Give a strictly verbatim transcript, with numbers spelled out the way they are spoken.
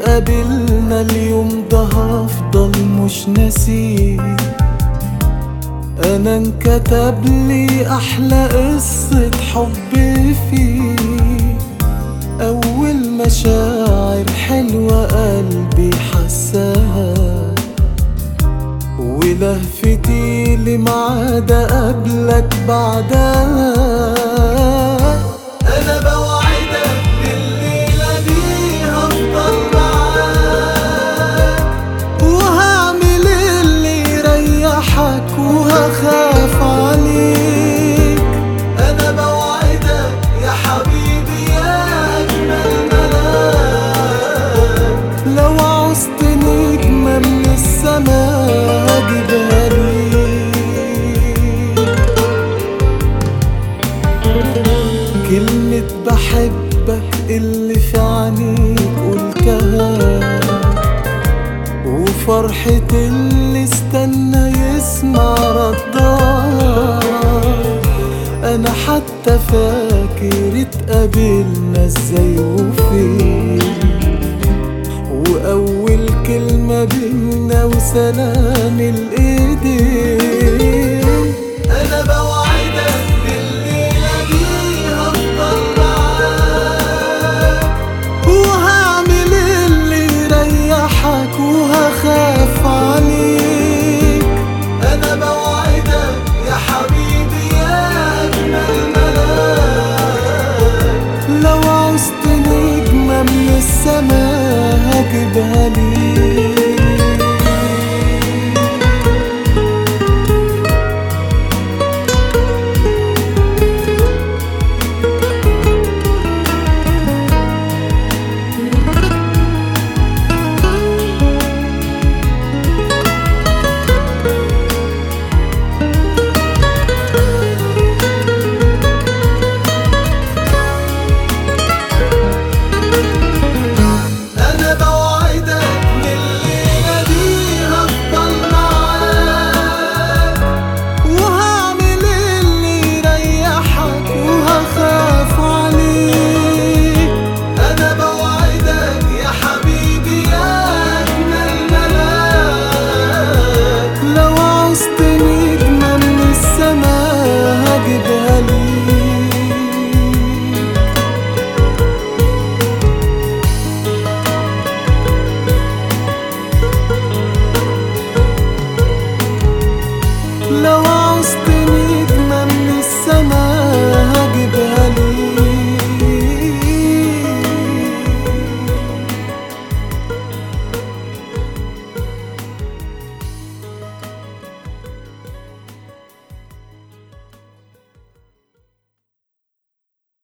اتقابلنا اليوم ده هفضل مش ناسيه. انا انكتب لي احلى قصة حب فيه، اول مشاعر حلوة قلبي حساها، ولهفتي لميعاد قبلك بعدها. انا بوعدك الليلة دي هفضل معاك، وهعمل اللي يريحك وهخاف عليك. انا بوعدك يا حبيبي يا اجمل ملاك، لو عوزت نجمة من السماء هجيبها ليك. كلمة بحبك اللي في عينيك قلتها، وفرحة اللي استنى يسمع ردها. انا حتى فاكر اتقابلنا ازاي وفين، واول كلمة بينا وسلام الايدين. انا بوعدك الليلة دي هفضل معاك، وهعمل اللي يريحك وهخاف عليك. انا بوعدك يا حبيبي يا اجمل ملاك، لو عوزت نجمة من السماء هجيبها ليك. لو